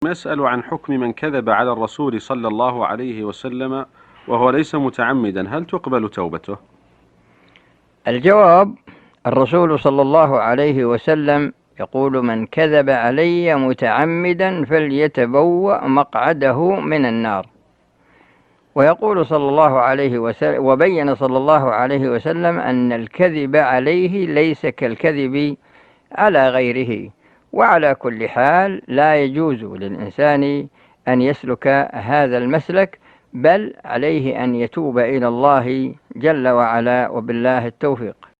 يسأل عن حكم من كذب على الرسول صلى الله عليه وسلم وهو ليس متعمدا، هل تقبل توبته؟ الجواب: الرسول صلى الله عليه وسلم يقول: من كذب علي متعمدا فليتبوأ مقعده من النار. ويقول صلى الله عليه وسلم، وبين صلى الله عليه وسلم أن الكذب عليه ليس كالكذب على غيره. وعلى كل حال لا يجوز للإنسان أن يسلك هذا المسلك، بل عليه أن يتوب إلى الله جل وعلا، وبالله التوفيق.